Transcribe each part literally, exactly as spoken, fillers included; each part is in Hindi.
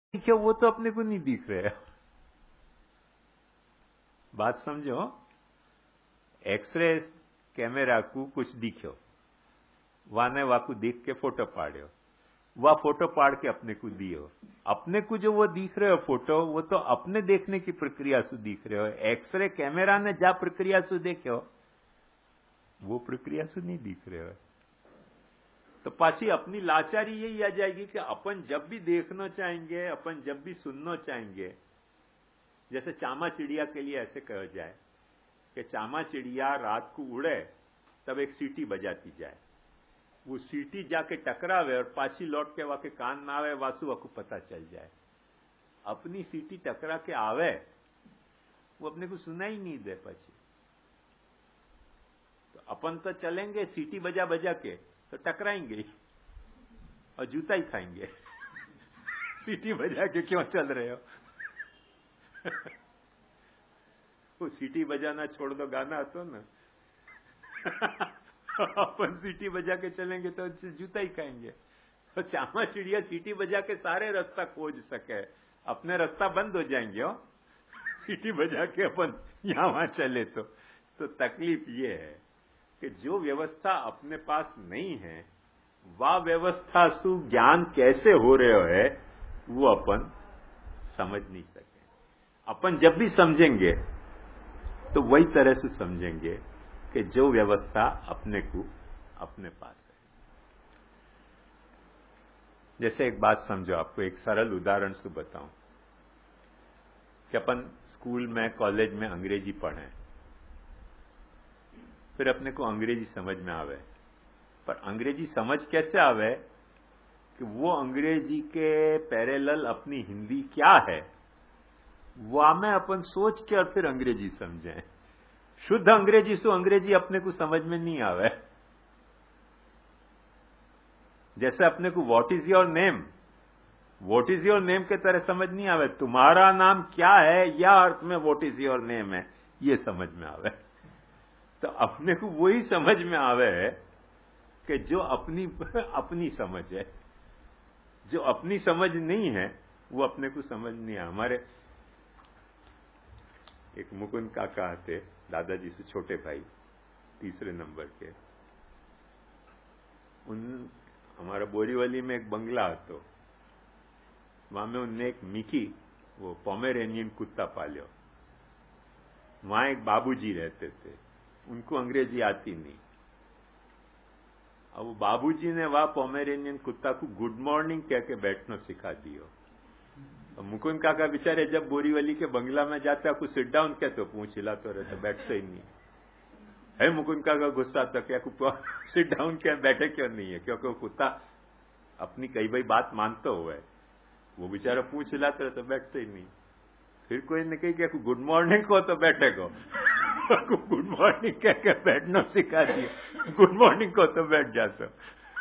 दिखे वो तो अपने को नहीं दिख रहे। बात समझो, एक्सरे कैमरा को कुछ दिखो, वाने वाकू देख के फोटो पाड़ो, वह फोटो पाड़ के अपने को दियो। अपने को जो वो दिख रहे हो फोटो, वो तो अपने देखने की प्रक्रिया से दिख रहे हो। एक्सरे कैमरा ने जा प्रक्रिया से देखो, वो प्रक्रिया से नहीं दिख रहे हो। तो पाछी अपनी लाचारी यही आ जाएगी कि अपन जब भी देखना चाहेंगे, अपन जब भी सुनना चाहेंगे, जैसे चामा चिड़िया के लिए ऐसे कहा जाए कि चामा चिड़िया रात को उड़े तब एक सीटी बजाती जाए, वो सीटी जाके टकरावे और पाछी लौट के वाके कान में आवे, वासु वाकू पता चल जाए। अपनी सीटी टकरा के आवे, वो अपने को सुना ही नहीं दे पाछी। तो अपन तो चलेंगे सीटी बजा बजा के, तो टकराएंगे ही और जूता ही खाएंगे। सीटी बजा के क्यों चल रहे हो? वो सीटी बजाना छोड़ दो, गाना तो ना। अपन सीटी बजा के चलेंगे तो जूता ही खाएंगे। तो चामा चिड़िया सीटी बजा के सारे रास्ता खोज सके, अपने रास्ता बंद हो जाएंगे हो सीटी बजा के अपन यहां वहां चले तो। तो तकलीफ ये है कि जो व्यवस्था अपने पास नहीं है, वह व्यवस्था सु ज्ञान कैसे हो रहे है वो अपन समझ नहीं सके। अपन जब भी समझेंगे तो वही तरह से समझेंगे कि जो व्यवस्था अपने को अपने पास है। जैसे एक बात समझो, आपको एक सरल उदाहरण से बताऊं कि अपन स्कूल में, कॉलेज में अंग्रेजी पढ़ें, फिर अपने को अंग्रेजी समझ में आवे। पर अंग्रेजी समझ कैसे आवे कि वो अंग्रेजी के पैरेलल अपनी हिंदी क्या है, वह में अपन सोच के और फिर अंग्रेजी समझें। शुद्ध अंग्रेजी से अंग्रेजी अपने को समझ में नहीं आवे। जैसे अपने को what is your name, what is your name के तरह समझ नहीं आवे। तुम्हारा नाम क्या है या अर्थ में व्हाट इज योर नेम है, ये समझ में आवे। तो अपने को वही समझ में आवे कि जो अपनी अपनी समझ है। जो अपनी समझ नहीं है वो अपने को समझ नहीं है। हमारे एक मुकुंद काका थे, दादाजी से छोटे भाई, तीसरे नंबर के। उन हमारा बोरीवली में एक बंगला હતો, वहां में उनने एक मिकी, वो पोमेरेनियन कुत्ता पाल्यो। वहां एक बाबूजी रहते थे, उनको अंग्रेजी आती नहीं। अब वो बाबूजी ने वह पोमेरेनियन कुत्ता को गुड मॉर्निंग कह के बैठना सिखा दियो। मुकुंद काका बेचारे जब बोरीवली के बंगला में जाते, आपको सिट डाउन कहते, पूछ हिलाते रहते, बैठते ही नहीं है। मुकुंद काका गुस्सा आता कि आपको सिट डाउन क्या बैठे क्यों नहीं है, क्योंकि वो कुत्ता अपनी कई भाई बात मानता हुआ है। वो बेचारा पूछ हिलाते रहते, बैठते ही नहीं। फिर कोई ने कही कि गुड मॉर्निंग को तो बैठेगा, गुड मॉर्निंग कह के बैठना सिखा दिया, गुड मॉर्निंग को तो बैठ जाता।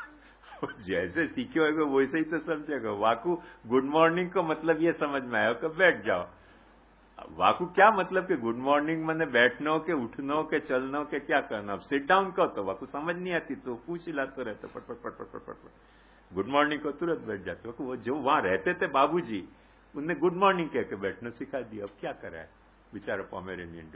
जैसे सीखे होगा वैसे ही तो समझेगा। वाकू गुड मॉर्निंग को मतलब ये समझ में आया कि बैठ जाओ। वाकू क्या मतलब कि गुड मॉर्निंग मैंने बैठनो के उठनो के चलनो के क्या करना। अब सिट डाउन को तो वाकू समझ नहीं आती, तो पूछ हिलाते रहते, पट पट पट पट पट पट। गुड मॉर्निंग को तुरंत बैठ जाते। वो जो वहां रहते थे बाबूजी, उनने गुड मॉर्निंग कह के बैठना सिखा दिया। अब क्या करा है बेचारा पोमेरेनियन।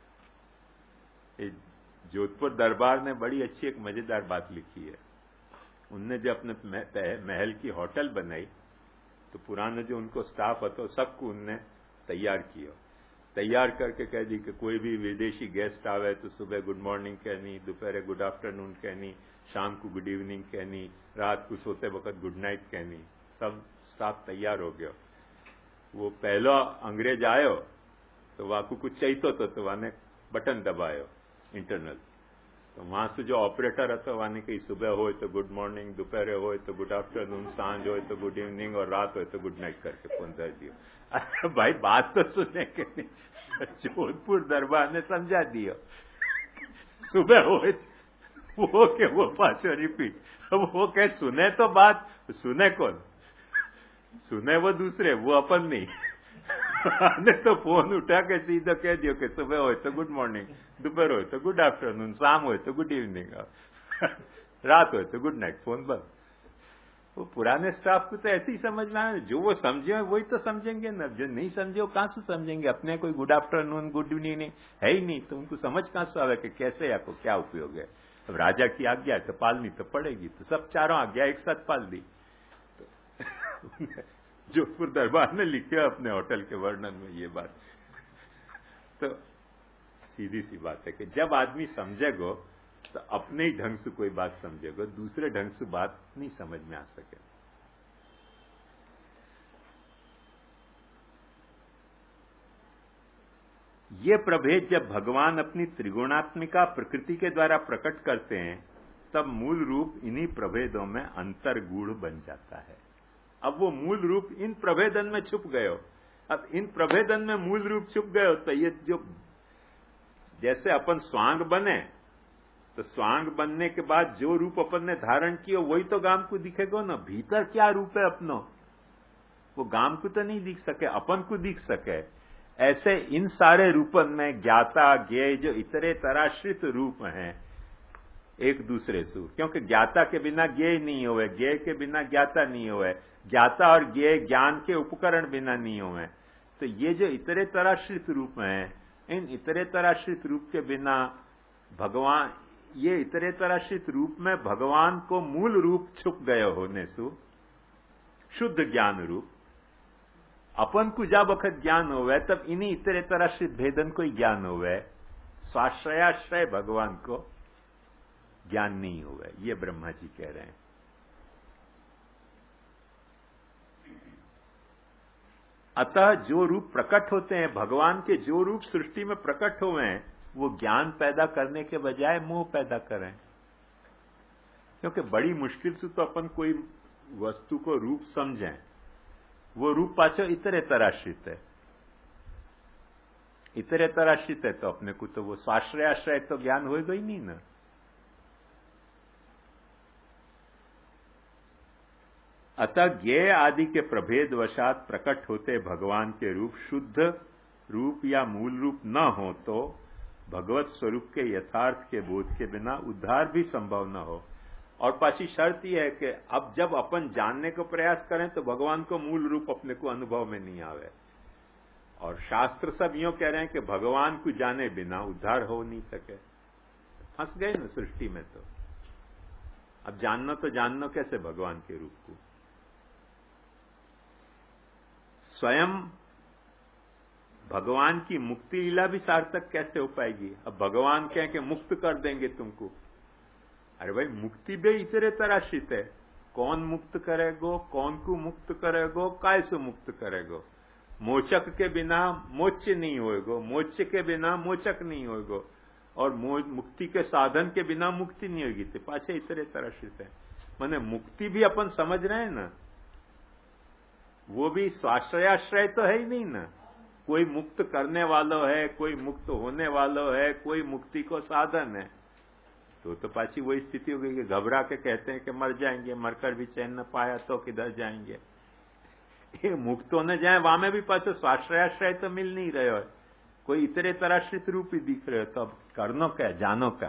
जो जोधपुर दरबार ने बड़ी अच्छी एक मजेदार बात लिखी है। उनने जो अपने महल की होटल बनाई, तो पुराने जो उनको स्टाफ હતો सबको उनने तैयार किया। तैयार करके कह दी कि कोई भी विदेशी गेस्ट आवे तो सुबह गुड मॉर्निंग कहनी, दोपहर गुड आफ्टरनून कहनी, शाम को गुड इवनिंग कहनी, रात को सोते वक्त गुड नाइट कहनी। सब स्टाफ तैयार हो गया। वो पहला अंग्रेज आयो तो वाकू कुछ चाहिए तो, तो वाने बटन दबायो इंटरनल। तो वहां से जो ऑपरेटर હતો वाने कही सुबह हो तो गुड मॉर्निंग, दोपहर हो तो गुड आफ्टरनून, सांझ हो तो गुड इवनिंग और रात हो तो गुड नाइट करके फोन कर दियो। अरे भाई बात तो सुनने के नहीं। जोधपुर दरबार ने समझा दियो, सुबह हो वो के वो पाछो रिपीट। वो कह सुने तो बात, सुने कौन? सुने वो दूसरे, वो अपन नहीं। ने तो फोन उठा के सीधा कह दियो कि सुबह हो तो गुड मॉर्निंग, दोपहर हो तो गुड आफ्टरनून, शाम हो तो गुड इवनिंग, रात हो तो गुड नाइट, फोन बंद। वो पुराने स्टाफ को तो ऐसे ही समझ में आया, जो वो समझे वही तो समझेंगे ना, जो नहीं समझे वो कहां से समझेंगे। अपने कोई गुड आफ्टरनून गुड इवनिंग है ही नहीं, तो उनको समझ कहां से आवे कि कैसे या को क्या उपयोग है। अब राजा की आज्ञा है तो पालनी तो पड़ेगी, तो सब चारों आज्ञा एक साथ पाल दी। तो जोधपुर दरबार ने लिखे अपने होटल के वर्णन में ये बात। तो सीधी सी बात है कि जब आदमी समझेगो तो अपने ही ढंग से कोई बात समझेगो, दूसरे ढंग से बात नहीं समझ में आ सके। ये प्रभेद जब भगवान अपनी त्रिगुणात्मिका प्रकृति के द्वारा प्रकट करते हैं, तब मूल रूप इन्हीं प्रभेदों में अंतर्गूढ़ बन जाता है। अब वो मूल रूप इन प्रभेदन में छुप गए हो। अब इन प्रभेदन में मूल रूप छुप गए हो, तो ये जो जैसे अपन स्वांग बने, तो स्वांग बनने के बाद जो रूप अपन ने धारण किया वही तो गाम को दिखेगा ना। भीतर क्या रूप है अपनो, वो गाम को तो नहीं दिख सके, अपन को दिख सके। ऐसे इन सारे रूपन में ज्ञाता ज्ञेय जो इतरे तराश्रित रूप हैं एक दूसरे से, क्योंकि ज्ञाता के बिना ज्ञेय नहीं हुए, ज्ञेय के बिना ज्ञाता नहीं हुए, ज्ञाता और ज्ञेय ज्ञान के उपकरण बिना नहीं हुए। तो ये जो इतरे तराश्रित रूप हैं, इन इतरे तराश्रित रूप के बिना भगवान, ये इतरे तराश्रित रूप में भगवान को मूल रूप छुप गए होने से शुद्ध ज्ञान रूप अपन को जब वक्त ज्ञान होवे, तब इन्हीं इतरे तराश्रित भेदन को ही ज्ञान होवे, स्वाश्रयाश्रय भगवान को ज्ञान नहीं होवे। ये ब्रह्मा जी कह रहे हैं। अतः जो रूप प्रकट होते हैं, भगवान के जो रूप सृष्टि में प्रकट हुए हैं, वो ज्ञान पैदा करने के बजाय मोह पैदा करें। क्योंकि बड़ी मुश्किल से तो अपन कोई वस्तु को रूप समझें, वो रूप पाछो इतरे तराश्रित है, इतरे तराश्रित है, तो अपने को तो वो स्वाश्रयाश्रय तो ज्ञान होगा ही नहीं ना। अतः ज्ञेय आदि के प्रभेद वशात प्रकट होते भगवान के रूप शुद्ध रूप या मूल रूप न हो, तो भगवत स्वरूप के यथार्थ के बोध के बिना उद्धार भी संभव न हो। और पासी शर्त यह है कि अब जब अपन जानने का प्रयास करें तो भगवान को मूल रूप अपने को अनुभव में नहीं आवे। और शास्त्र सब यूं कह रहे हैं कि भगवान को जाने बिना उद्धार हो नहीं सके। फंस गए ना सृष्टि में। तो अब जानना तो जानना कैसे भगवान के रूप को। स्वयं भगवान की मुक्ति लीला भी सार्थक कैसे हो पाएगी। अब भगवान कहें कि मुक्त कर देंगे तुमको, अरे भाई मुक्ति भी इतने तराशित है, कौन मुक्त करेगो, कौन को मुक्त करेगो, काय से मुक्त करेगो। मोचक के बिना मोक्ष नहीं होएगो, मोक्ष के बिना मोचक नहीं होएगो, और मुक्ति के साधन के बिना मुक्ति नहीं होगी। तो पाछे इतने तराशित है। माने मुक्ति भी अपन समझ रहे हैं ना, वो भी स्वाश्रयाश्रय तो है ही नहीं ना। कोई मुक्त करने वालों है, कोई मुक्त होने वालों है, कोई मुक्ति को साधन है। तो तो पाछी वही स्थिति हो गई कि घबरा के कहते हैं कि मर जाएंगे, मरकर भी चैन न पाया तो किधर जाएंगे। ये मुक्त होने जाए वहां में भी पाछे स्वाश्रयाश्रय तो मिल नहीं रहे हो, कोई इतने तराश्रित रूप ही दिख रहे हो। तो अब करनो क्या, जानो क्या।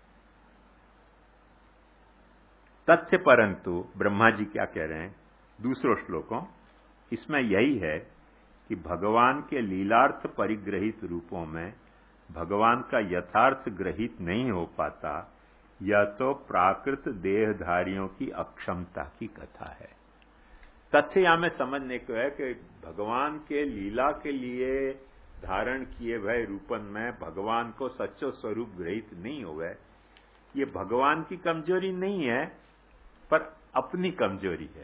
तथ्य परंतु ब्रह्मा जी क्या कह रहे हैं दूसरों श्लोकों, इसमें यही है कि भगवान के लीलार्थ परिग्रहित रूपों में भगवान का यथार्थ ग्रहित नहीं हो पाता, यह तो प्राकृत देहधारियों की अक्षमता की कथा है। तथ्य यहां में समझने को है कि भगवान के लीला के लिए धारण किए हुए रूपन में भगवान को सच्चो स्वरूप ग्रहित नहीं हुए। ये भगवान की कमजोरी नहीं है, पर अपनी कमजोरी है।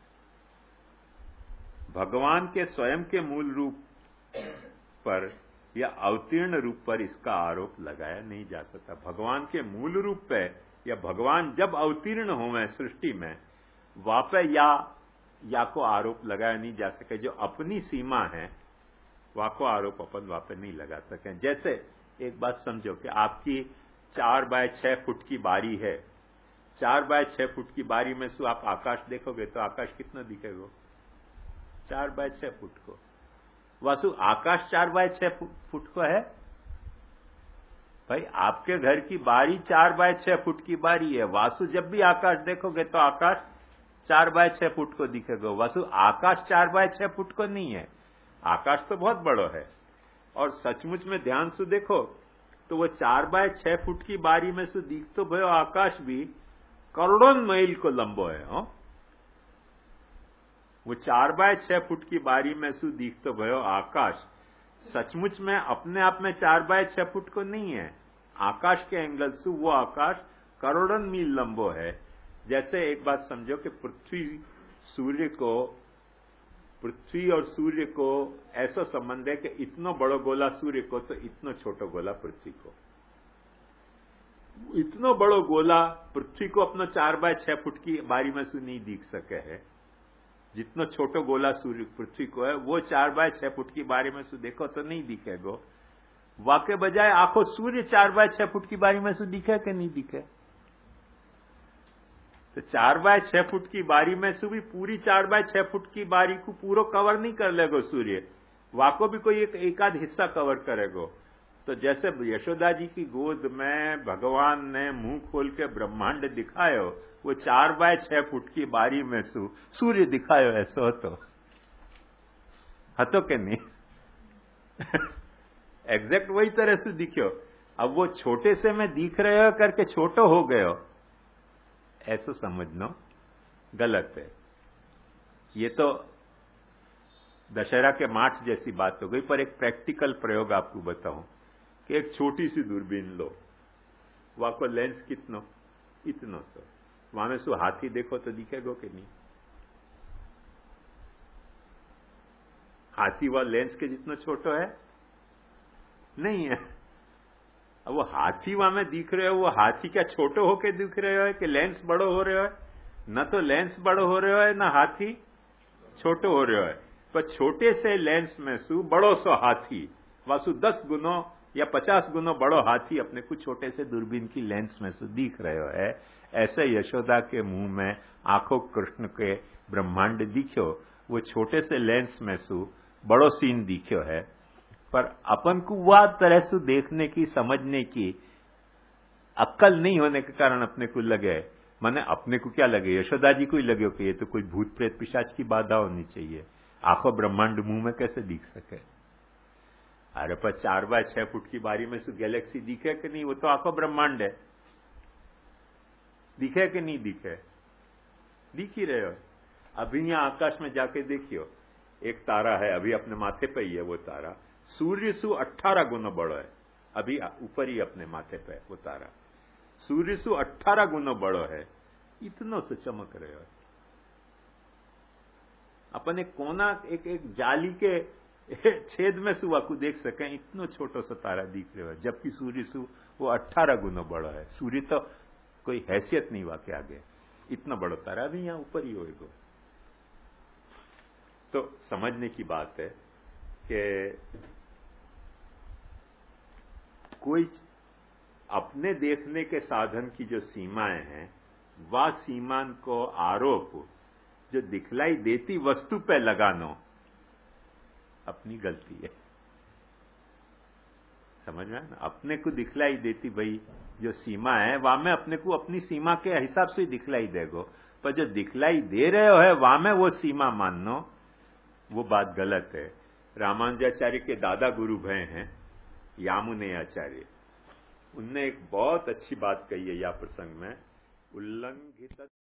भगवान के स्वयं के मूल रूप पर या अवतीर्ण रूप पर इसका आरोप लगाया नहीं जा सकता। भगवान के मूल रूप पे या भगवान जब अवतीर्ण होवे सृष्टि में, वहां पे या या को आरोप लगाया नहीं जा सके। जो अपनी सीमा है वहां को आरोप अपन वहां पे नहीं लगा सके। जैसे एक बात समझो कि आपकी चार बाय छह फुट की बारी है, चार बाय छह फुट की बारी में से आप आकाश देखोगे तो आकाश कितना दिखेगा, चार बाय छह फुट को। वासु आकाश चार बाय छह फुट को है भाई। आपके घर की बारी चार बाय छह फुट की बारी है। वासु जब भी आकाश देखोगे तो आकाश चार बाय छह फुट को दिखेगा। वासु आकाश चार बाय छह फुट को नहीं है, आकाश तो बहुत बड़ो है। और सचमुच में ध्यान से देखो तो वो चार बाय छह फुट की बारी में से दिख तो भयो आकाश भी करोड़ों मील को लंबो है। हो वो चार बाय छह फुट की बारी में से दिख तो भयो आकाश सचमुच में अपने आप में चार बाय छह फुट को नहीं है। आकाश के एंगल से वो आकाश करोड़ों मील लंबो है। जैसे एक बात समझो कि पृथ्वी सूर्य को पृथ्वी और सूर्य को ऐसा संबंध है कि इतना बड़ो गोला सूर्य को तो इतना छोटो गोला पृथ्वी को। इतना बड़ो गोला पृथ्वी को अपना चार बाय छह फुट की बारी में से नहीं दिख सके है। जितना छोटो गोला सूर्य पृथ्वी को है वो चार बाय छह फुट की बारी में से देखो तो नहीं दिखेगो। वाके बजाय आखो सूर्य चार बाय छह फुट की बारी में से दिखे कि नहीं दिखे। तो चार बाय छह फुट की बारी में से भी पूरी चार बाय छह फुट की बारी को पूरा कवर नहीं कर लेगो सूर्य, वाको भी कोई एक एकाध हिस्सा कवर करेगो। तो जैसे यशोदा जी की गोद में भगवान ने मुंह खोल के ब्रह्मांड दिखायो, वो चार बाय छह फुट की बारी में सु सूर्य दिखायो, ऐसा तो हतो के नहीं। एग्जैक्ट वही तरह से दिखो। अब वो छोटे से में दिख रहे हो करके छोटो हो गयो, ऐसा समझना गलत है। ये तो दशहरा के माठ जैसी बात हो गई। पर एक प्रैक्टिकल प्रयोग आपको बताऊं कि एक छोटी सी दूरबीन लो, वहां को लेंस कितनो इतनो सो, वहां में सो हाथी देखो तो दिखेगो कि नहीं। हाथी वह लेंस के जितना छोटो है नहीं है। अब वो हाथी वहां में दिख रहे हो, वो हाथी क्या छोटो होके दिख रहे हो कि लेंस बड़ो हो रहे हो? न तो लेंस बड़ो हो रहे हो न हाथी छोटो हो रहे हो। पर छोटे से लेंस में सु बड़ो सो हाथी वासु दस गुनो या पचास गुनो बड़ो हाथी अपने को छोटे से दूरबीन की लेंस में से दिख रहे हो है। ऐसे यशोदा के मुंह में आंखों कृष्ण के ब्रह्मांड दिखो, वो छोटे से लेंस में सु बड़ो सीन दिखो है। पर अपन को वह तरह से देखने की समझने की अक्ल नहीं होने के कारण अपने को लगे, माने अपने को क्या लगे, यशोदा जी को ही लगे कि ये तो कोई भूत प्रेत पिशाच की बाधा होनी चाहिए, आंखों ब्रह्मांड मुंह में कैसे दिख सके। अरे पर चार बाय छह फुट की बारी में से गैलेक्सी दिखे कि नहीं, वो तो आंखों ब्रह्मांड है। दिखे कि नहीं दिखे, दिख ही रहे हो। अभी यहां आकाश में जाके देखियो, एक तारा है अभी अपने माथे पे ही है। वो तारा सूर्य सु अट्ठारह गुना बड़ो है, अभी ऊपर ही अपने माथे पे वो तारा सूर्य सु अट्ठारह गुना बड़ो है, इतनो से चमक रहे हो। अपन एक कोना एक एक जाली के छेद में सु वाकू देख सके, इतनो छोटो सा तारा दिख रहे हो, जबकि सूर्य सु वो अट्ठारह गुना बड़ो है। सूर्य तो कोई हैसियत नहीं वाके आगे, इतना बड़ो तारा अभी यहां ऊपर ही होएगो। तो समझने की बात है कि कोई अपने देखने के साधन की जो सीमाएं हैं, वह सीमा को आरोप जो दिखलाई देती वस्तु पे लगाना अपनी गलती है। समझ में ना, अपने को दिखलाई देती भाई जो सीमा है, वहां में अपने को अपनी सीमा के हिसाब से दिखलाई देगो। पर जो दिखलाई दे रहे हो है वहां में वो सीमा मानना, वो बात गलत है। रामानुजाचार्य के दादा गुरु भय हैं यामुने आचार्य, उनने एक बहुत अच्छी बात कही है या प्रसंग में, उल्लंघित